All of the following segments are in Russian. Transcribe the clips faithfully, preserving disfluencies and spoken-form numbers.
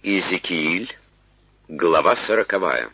Иезекииль, глава сороковая.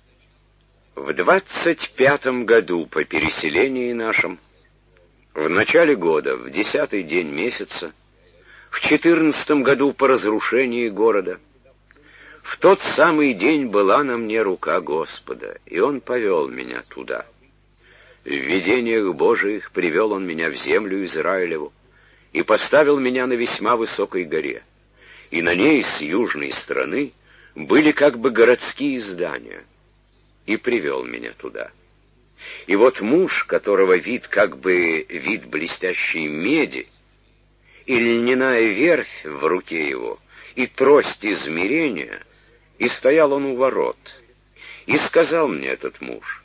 В двадцать пятом году по переселении нашем, в начале года, в десятый день месяца, в четырнадцатом году по разрушении города, в тот самый день была на мне рука Господа, и Он повел меня туда. В видениях Божиих привел Он меня в землю Израилеву и поставил меня на весьма высокой горе, и на ней с южной стороны были как бы городские здания, и привел меня туда. И вот муж, которого вид как бы вид блестящей меди, и льняная верфь в руке его, и трость измерения, и стоял он у ворот. И сказал мне этот муж: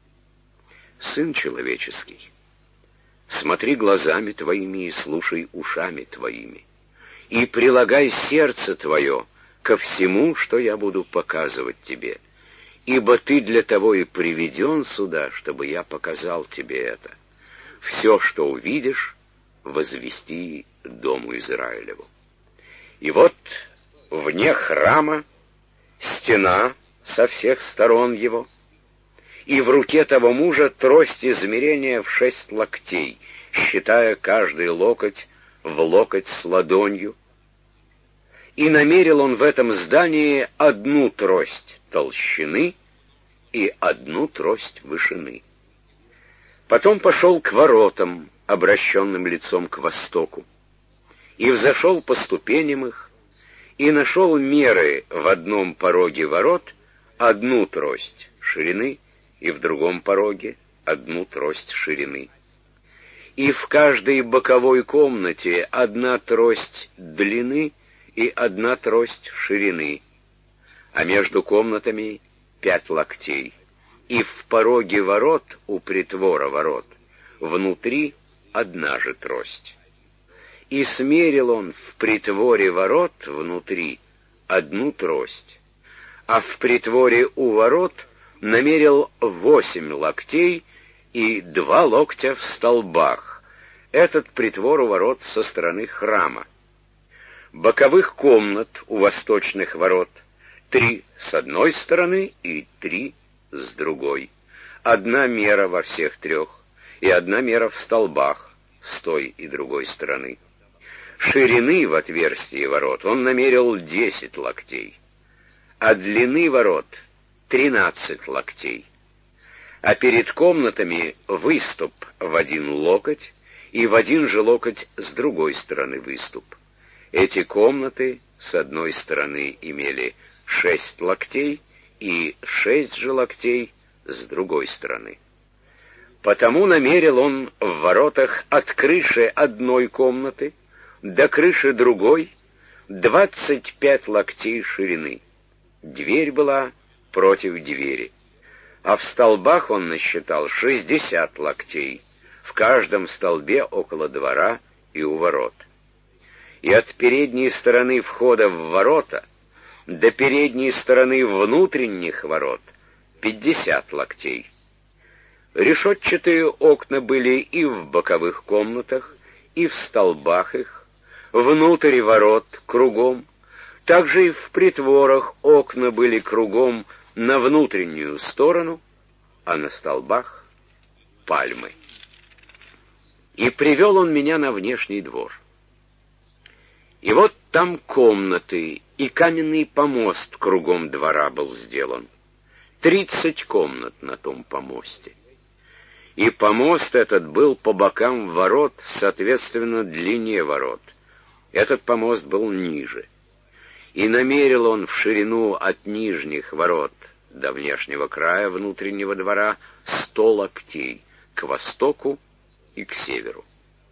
«Сын человеческий, смотри глазами твоими и слушай ушами твоими, и прилагай сердце твое ко всему, что я буду показывать тебе, ибо ты для того и приведен сюда, чтобы я показал тебе это. Все, что увидишь, возвести дому Израилеву». И вот вне храма стена со всех сторон его, и в руке того мужа трость измерения в шесть локтей, считая каждый локоть в локоть с ладонью. И намерил он в этом здании одну трость толщины и одну трость вышины. Потом пошел к воротам, обращенным лицом к востоку, и взошел по ступеням их, и нашел меры в одном пороге ворот одну трость ширины, и в другом пороге одну трость ширины. И в каждой боковой комнате одна трость длины и одна трость ширины, а между комнатами пять локтей. И в пороге ворот, у притвора ворот, внутри одна же трость. И смерил он в притворе ворот внутри одну трость, а в притворе у ворот намерил восемь локтей и два локтя в столбах. Этот притвор у ворот со стороны храма. Боковых комнат у восточных ворот три с одной стороны и три с другой. Одна мера во всех трех, и одна мера в столбах с той и другой стороны. Ширины в отверстии ворот он намерил десять локтей, а длины ворот тринадцать локтей. А перед комнатами выступ в один локоть, и в один же локоть с другой стороны выступ. Эти комнаты с одной стороны имели шесть локтей, и шесть же локтей с другой стороны. Потому намерил он в воротах от крыши одной комнаты до крыши другой двадцать пять локтей ширины. Дверь была против двери, а в столбах он насчитал шестьдесят локтей, в каждом столбе около двора и у ворот. И от передней стороны входа в ворота до передней стороны внутренних ворот пятьдесят локтей. Решетчатые окна были и в боковых комнатах, и в столбах их, внутрь ворот кругом. Также и в притворах окна были кругом на внутреннюю сторону, а на столбах пальмы. И привел он меня на внешний двор. И вот там комнаты, и каменный помост кругом двора был сделан. Тридцать комнат на том помосте. И помост этот был по бокам ворот, соответственно, длине ворот. Этот помост был ниже. И намерил он в ширину от нижних ворот до внешнего края внутреннего двора сто локтей, к востоку и к северу.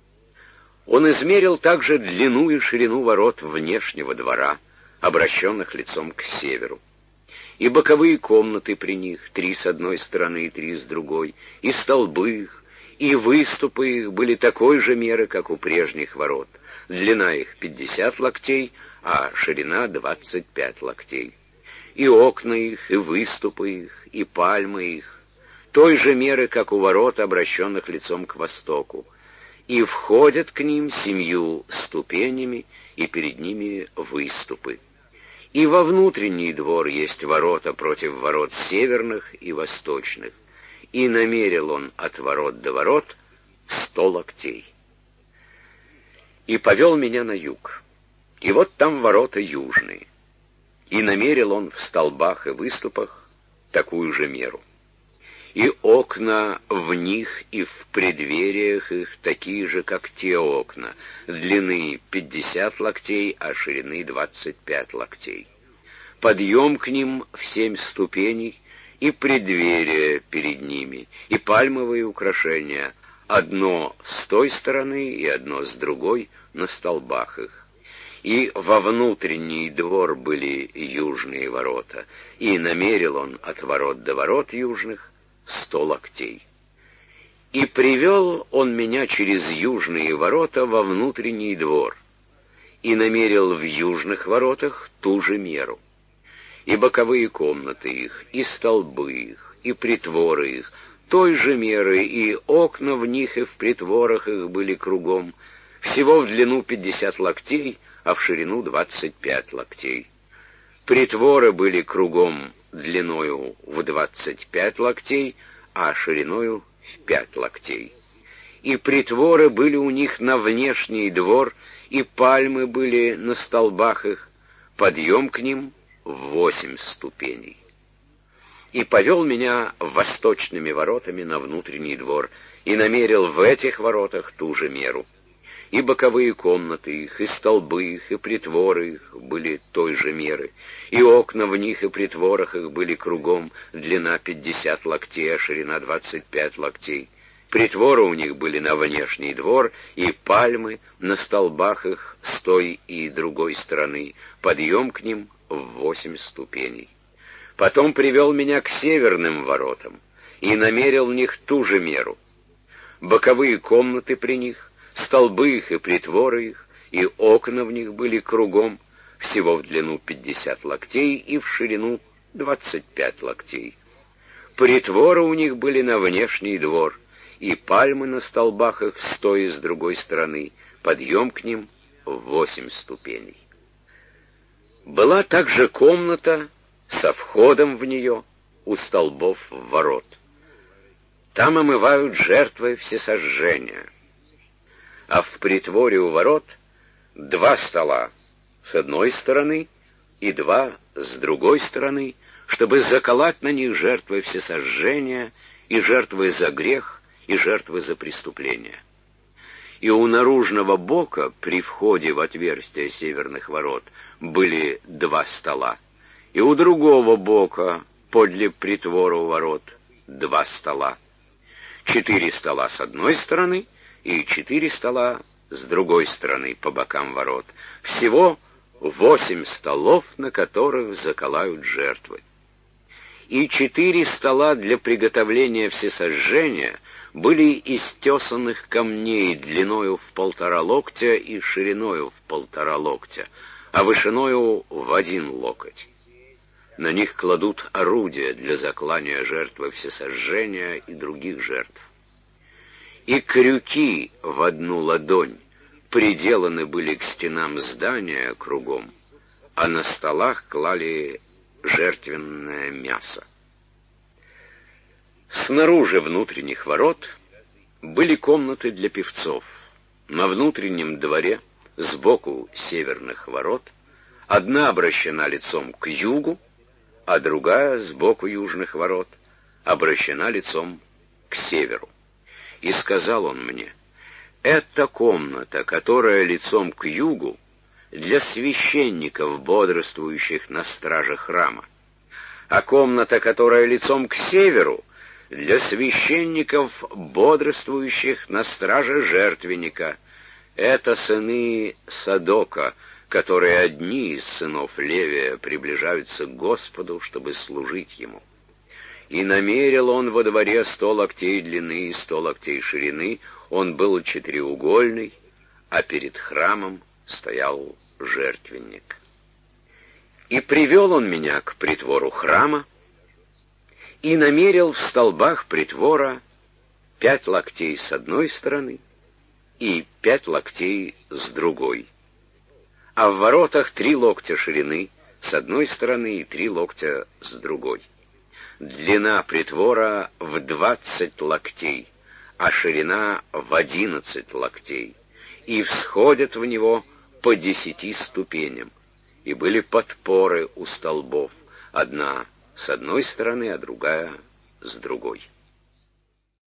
Он измерил также длину и ширину ворот внешнего двора, обращенных лицом к северу. И боковые комнаты при них, три с одной стороны и три с другой, и столбы их, и выступы их были такой же меры, как у прежних ворот. Длина их пятьдесят локтей, а ширина двадцать пять локтей. И окна их, и выступы их, и пальмы их той же меры, как у ворот, обращенных лицом к востоку. И входят к ним семью ступенями, и перед ними выступы. И во внутренний двор есть ворота против ворот северных и восточных, и намерил он от ворот до ворот сто локтей. И повел меня на юг, и вот там ворота южные, и намерил он в столбах и выступах такую же меру. И окна в них и в преддвериях их такие же, как те окна, длины пятьдесят локтей, а ширины двадцать пять локтей. Подъем к ним в семь ступеней, и преддверие перед ними, и пальмовые украшения, одно с той стороны и одно с другой на столбах их. И во внутренний двор были южные ворота, и намерил он от ворот до ворот южных сто локтей. И привел он меня через южные ворота во внутренний двор, и намерил в южных воротах ту же меру. И боковые комнаты их, и столбы их, и притворы их той же меры, и окна в них и в притворах их были кругом, всего в длину пятьдесят локтей, а в ширину двадцать пять локтей. Притворы были кругом длиною в двадцать пять локтей, а шириною в пять локтей. И притворы были у них на внешний двор, и пальмы были на столбах их, подъем к ним в восемь ступеней. И повел меня восточными воротами на внутренний двор, и намерил в этих воротах ту же меру. И боковые комнаты их, и столбы их, и притворы их были той же меры, и окна в них и притворах их были кругом, длина пятьдесят локтей, а ширина двадцать пять локтей. Притворы у них были на внешний двор, и пальмы на столбах их с той и другой стороны, подъем к ним в восемь ступеней. Потом привел меня к северным воротам, и намерил в них ту же меру. Боковые комнаты при них, столбы их и притворы их, и окна в них были кругом, всего в длину пятьдесят локтей и в ширину двадцать пять локтей. Притворы у них были на внешний двор, и пальмы на столбах их с той и с другой стороны, подъем к ним в восемь ступеней. Была также комната со входом в нее у столбов ворот. Там омывают жертвы всесожжения. А в притворе у ворот два стола с одной стороны и два с другой стороны, чтобы заколоть на них жертвы всесожжения и жертвы за грех и жертвы за преступление. И у наружного бока при входе в отверстие северных ворот были два стола, и у другого бока подле притвора у ворот два стола. Четыре стола с одной стороны и четыре стола с другой стороны по бокам ворот. Всего восемь столов, на которых заколают жертвы. И четыре стола для приготовления всесожжения были из тесанных камней длиною в полтора локтя и шириною в полтора локтя, а вышиною в один локоть. На них кладут орудия для заклания жертвы всесожжения и других жертв. И крюки в одну ладонь приделаны были к стенам здания кругом, а на столах клали жертвенное мясо. Снаружи внутренних ворот были комнаты для певцов. На внутреннем дворе, сбоку северных ворот, одна обращена лицом к югу, а другая, сбоку южных ворот, обращена лицом к северу. И сказал он мне: «Это комната, которая лицом к югу, для священников, бодрствующих на страже храма, а комната, которая лицом к северу, для священников, бодрствующих на страже жертвенника. Это сыны Садока, которые одни из сынов Левия приближаются к Господу, чтобы служить ему. И намерил он во дворе сто локтей длины и сто локтей ширины, он был четыреугольный, а перед храмом стоял жертвенник. И привел он меня к притвору храма, и намерил в столбах притвора пять локтей с одной стороны и пять локтей с другой, а в воротах три локтя ширины с одной стороны и три локтя с другой. Длина притвора в двадцать локтей, а ширина в одиннадцать локтей, и всходят в него по десяти ступеням, и были подпоры у столбов, одна с одной стороны, а другая с другой.